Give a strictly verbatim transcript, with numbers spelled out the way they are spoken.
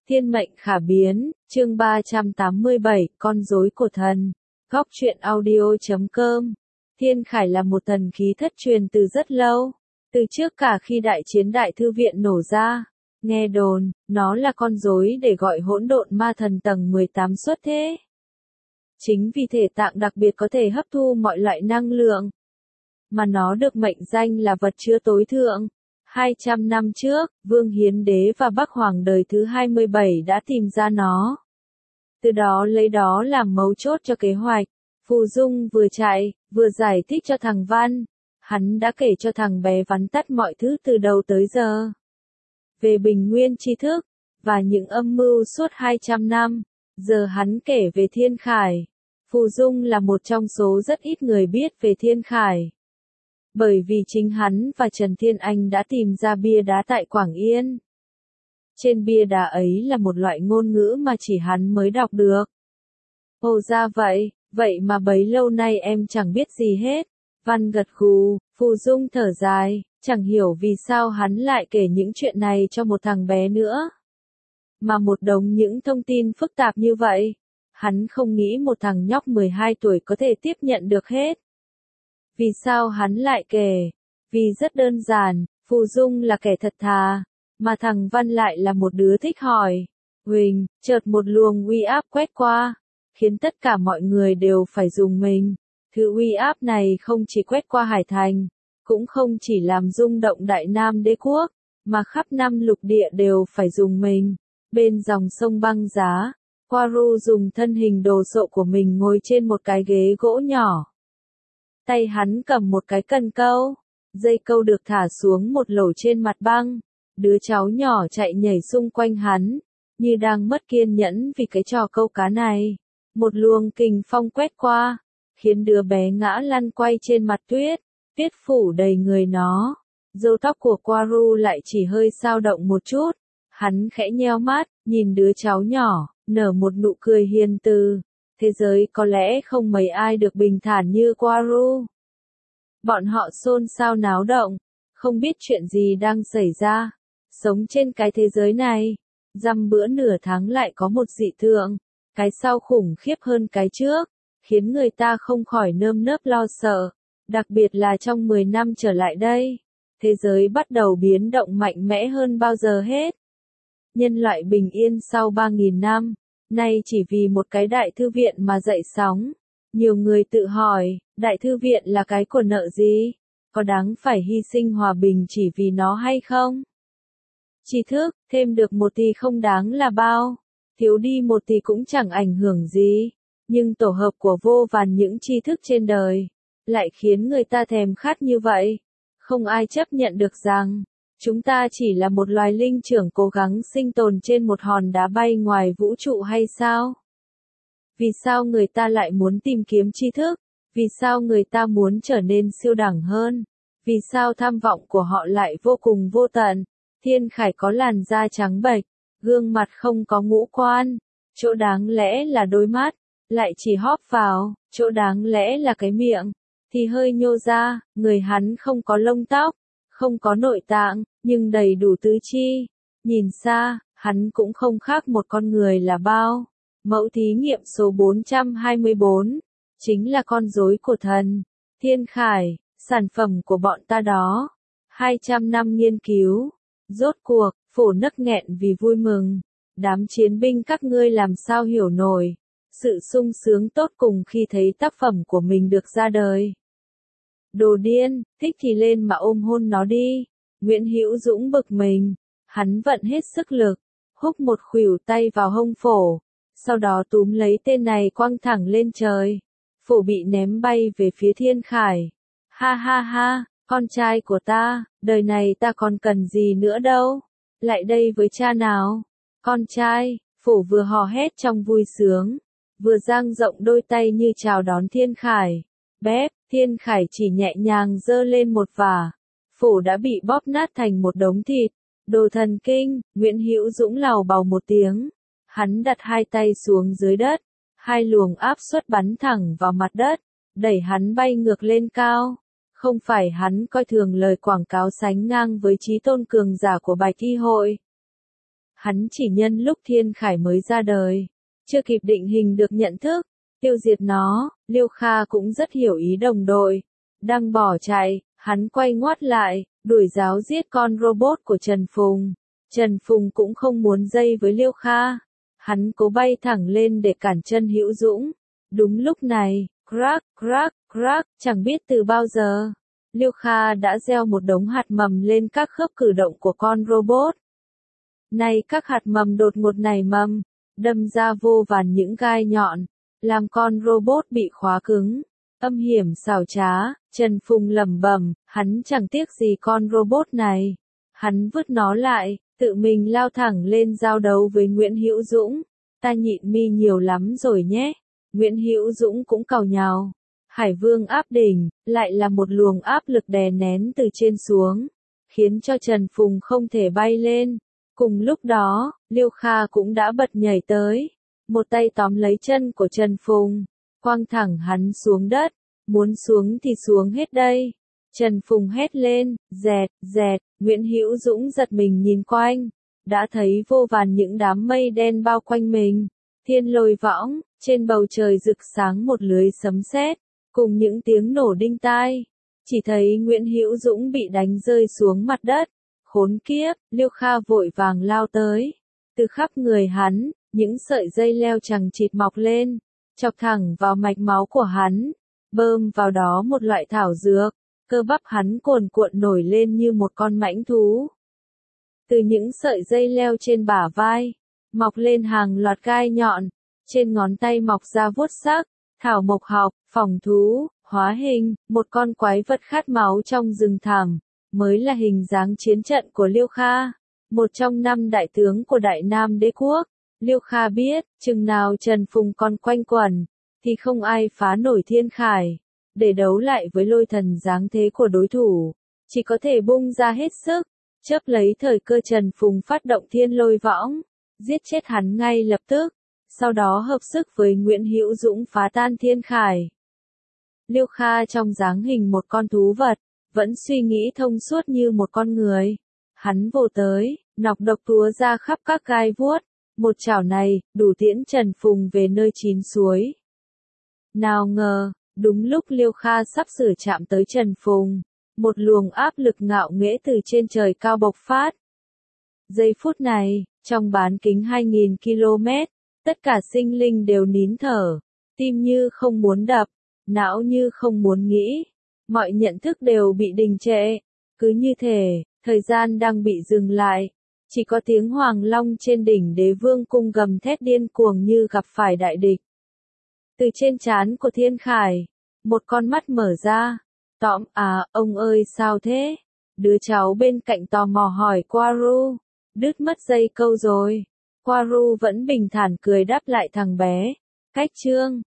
Thiên mệnh khả biến, chương ba trăm tám mươi bảy, con rối của thần. Góc truyện audio chấm com. Thiên Khải là một thần khí thất truyền từ rất lâu. Từ trước cả khi đại chiến đại thư viện nổ ra, nghe đồn, nó là con rối để gọi hỗn độn ma thần tầng mười tám xuất thế. Chính vì thể tạng đặc biệt có thể hấp thu mọi loại năng lượng, mà nó được mệnh danh là vật chứa tối thượng. hai trăm năm trước, Vương Hiến Đế và Bắc Hoàng đời thứ hai mươi bảy đã tìm ra nó. Từ đó lấy đó làm mấu chốt cho kế hoạch. Phù Dung vừa chạy, vừa giải thích cho thằng Văn. Hắn đã kể cho thằng bé vắn tắt mọi thứ từ đầu tới giờ. Về bình nguyên tri thức, và những âm mưu suốt hai trăm năm. Giờ hắn kể về Thiên Khải. Phù Dung là một trong số rất ít người biết về Thiên Khải. Bởi vì chính hắn và Trần Thiên Anh đã tìm ra bia đá tại Quảng Yên. Trên bia đá ấy là một loại ngôn ngữ mà chỉ hắn mới đọc được. Ồ ra vậy, vậy mà bấy lâu nay em chẳng biết gì hết. Văn gật gù, Phù Dung thở dài, chẳng hiểu vì sao hắn lại kể những chuyện này cho một thằng bé nữa. Mà một đống những thông tin phức tạp như vậy, hắn không nghĩ một thằng nhóc mười hai tuổi có thể tiếp nhận được hết. Vì sao hắn lại kể? Vì rất đơn giản, Phù Dung là kẻ thật thà, mà thằng Văn lại là một đứa thích hỏi. Huỳnh, chợt một luồng uy áp quét qua, khiến tất cả mọi người đều phải rùng mình. Thứ uy áp này không chỉ quét qua Hải Thành, cũng không chỉ làm rung động Đại Nam Đế quốc, mà khắp năm lục địa đều phải rùng mình. Bên dòng sông băng giá, Quaru dùng thân hình đồ sộ của mình ngồi trên một cái ghế gỗ nhỏ. Tay hắn cầm một cái cần câu, dây câu được thả xuống một lỗ trên mặt băng. Đứa cháu nhỏ chạy nhảy xung quanh hắn, như đang mất kiên nhẫn vì cái trò câu cá này. Một luồng kình phong quét qua, khiến đứa bé ngã lăn quay trên mặt tuyết, tuyết phủ đầy người nó. Râu tóc của Quaru lại chỉ hơi xao động một chút. Hắn khẽ nheo mắt, nhìn đứa cháu nhỏ, nở một nụ cười hiền từ. Thế giới có lẽ không mấy ai được bình thản như Quaru. Bọn họ xôn xao náo động, không biết chuyện gì đang xảy ra. Sống trên cái thế giới này, dăm bữa nửa tháng lại có một dị tượng, cái sau khủng khiếp hơn cái trước, khiến người ta không khỏi nơm nớp lo sợ. Đặc biệt là trong mười năm trở lại đây, thế giới bắt đầu biến động mạnh mẽ hơn bao giờ hết. Nhân loại bình yên sau ba nghìn năm. Nay chỉ vì một cái đại thư viện mà dậy sóng. Nhiều người tự hỏi, đại thư viện là cái của nợ gì? Có đáng phải hy sinh hòa bình chỉ vì nó hay không? Tri thức, thêm được một thì không đáng là bao. Thiếu đi một thì cũng chẳng ảnh hưởng gì. Nhưng tổ hợp của vô vàn những tri thức trên đời, lại khiến người ta thèm khát như vậy. Không ai chấp nhận được rằng, chúng ta chỉ là một loài linh trưởng cố gắng sinh tồn trên một hòn đá bay ngoài vũ trụ hay sao? Vì sao người ta lại muốn tìm kiếm tri thức? Vì sao người ta muốn trở nên siêu đẳng hơn? Vì sao tham vọng của họ lại vô cùng vô tận? Thiên Khải có làn da trắng bệch, gương mặt không có ngũ quan, chỗ đáng lẽ là đôi mắt, lại chỉ hóp vào, chỗ đáng lẽ là cái miệng, thì hơi nhô ra, người hắn không có lông tóc, không có nội tạng, nhưng đầy đủ tứ chi. Nhìn xa, hắn cũng không khác một con người là bao. Mẫu thí nghiệm số bốn trăm hai mươi bốn, chính là con rối của thần. Thiên Khải, sản phẩm của bọn ta đó. hai trăm năm nghiên cứu. Rốt cuộc, phổ nấc nghẹn vì vui mừng. Đám chiến binh các ngươi làm sao hiểu nổi. Sự sung sướng tốt cùng khi thấy tác phẩm của mình được ra đời. Đồ điên, thích thì lên mà ôm hôn nó đi. Nguyễn Hữu Dũng bực mình. Hắn vận hết sức lực, húc một khuỷu tay vào hông phổ. Sau đó túm lấy tên này quăng thẳng lên trời. Phổ bị ném bay về phía Thiên Khải. Ha ha ha, con trai của ta, đời này ta còn cần gì nữa đâu. Lại đây với cha nào. Con trai, Phổ vừa hò hét trong vui sướng, vừa dang rộng đôi tay như chào đón Thiên Khải. Bép, Thiên Khải chỉ nhẹ nhàng giơ lên một vả. Phổ đã bị bóp nát thành một đống thịt. Đồ thần kinh, Nguyễn Hữu Dũng lào bào một tiếng. Hắn đặt hai tay xuống dưới đất. Hai luồng áp suất bắn thẳng vào mặt đất, đẩy hắn bay ngược lên cao. Không phải hắn coi thường lời quảng cáo sánh ngang với chí tôn cường giả của Bạch Y hội. Hắn chỉ nhân lúc Thiên Khải mới ra đời, chưa kịp định hình được nhận thức, tiêu diệt nó. Liêu Kha cũng rất hiểu ý đồng đội. Đang bỏ chạy, hắn quay ngoắt lại, đuổi giáo giết con robot của Trần Phùng. Trần Phùng cũng không muốn dây với Liêu Kha. Hắn cố bay thẳng lên để cản chân Hữu Dũng. Đúng lúc này, crack, crack, crack, chẳng biết từ bao giờ, Liêu Kha đã gieo một đống hạt mầm lên các khớp cử động của con robot. Này các hạt mầm đột ngột nảy mầm, đâm ra vô vàn những gai nhọn, làm con robot bị khóa cứng. Âm hiểm xảo trá, Trần Phùng lẩm bẩm, hắn chẳng tiếc gì con robot này. Hắn vứt nó lại, tự mình lao thẳng lên giao đấu với Nguyễn Hữu Dũng. Ta nhịn mi nhiều lắm rồi nhé. Nguyễn Hữu Dũng cũng càu nhàu. Hải Vương áp đỉnh, lại là một luồng áp lực đè nén từ trên xuống, khiến cho Trần Phùng không thể bay lên. Cùng lúc đó, Liêu Kha cũng đã bật nhảy tới, một tay tóm lấy chân của Trần Phùng, quăng thẳng hắn xuống đất, muốn xuống thì xuống hết đây. Trần Phùng hét lên, dẹt, dẹt, Nguyễn Hữu Dũng giật mình nhìn quanh, đã thấy vô vàn những đám mây đen bao quanh mình. Thiên lôi võng, trên bầu trời rực sáng một lưới sấm sét, cùng những tiếng nổ đinh tai. Chỉ thấy Nguyễn Hữu Dũng bị đánh rơi xuống mặt đất. Khốn kiếp, Liêu Kha vội vàng lao tới. Từ khắp người hắn, những sợi dây leo chằng chịt mọc lên, chọc thẳng vào mạch máu của hắn, bơm vào đó một loại thảo dược. Cơ bắp hắn cuồn cuộn nổi lên như một con mãnh thú. Từ những sợi dây leo trên bả vai, mọc lên hàng loạt gai nhọn, trên ngón tay mọc ra vuốt sắc, thảo mộc học, phòng thú, hóa hình, một con quái vật khát máu trong rừng thẳm, mới là hình dáng chiến trận của Liêu Kha, một trong năm đại tướng của Đại Nam Đế quốc. Liêu Kha biết, chừng nào Trần Phùng còn quanh quẩn, thì không ai phá nổi Thiên Khải. Để đấu lại với lôi thần giáng thế của đối thủ, chỉ có thể bung ra hết sức, chớp lấy thời cơ Trần Phùng phát động thiên lôi võng, giết chết hắn ngay lập tức, sau đó hợp sức với Nguyễn Hữu Dũng phá tan Thiên Khải. Liêu Kha trong dáng hình một con thú vật, vẫn suy nghĩ thông suốt như một con người. Hắn vồ tới, nọc độc túa ra khắp các gai vuốt, một chảo này, đủ tiễn Trần Phùng về nơi chín suối. Nào ngờ, đúng lúc Liêu Kha sắp sửa chạm tới Trần Phùng, một luồng áp lực ngạo nghễ từ trên trời cao bộc phát. Giây phút này, trong bán kính hai nghìn ki lô mét, tất cả sinh linh đều nín thở, tim như không muốn đập, não như không muốn nghĩ, mọi nhận thức đều bị đình trệ. Cứ như thể, thời gian đang bị dừng lại, chỉ có tiếng Hoàng Long trên đỉnh Đế Vương cung gầm thét điên cuồng như gặp phải đại địch. Từ trên trán của Thiên Khải, một con mắt mở ra. Tóm, à, ông ơi sao thế? Đứa cháu bên cạnh tò mò hỏi Quaru. Đứt mất dây câu rồi. Quaru vẫn bình thản cười đáp lại thằng bé. Cách chương.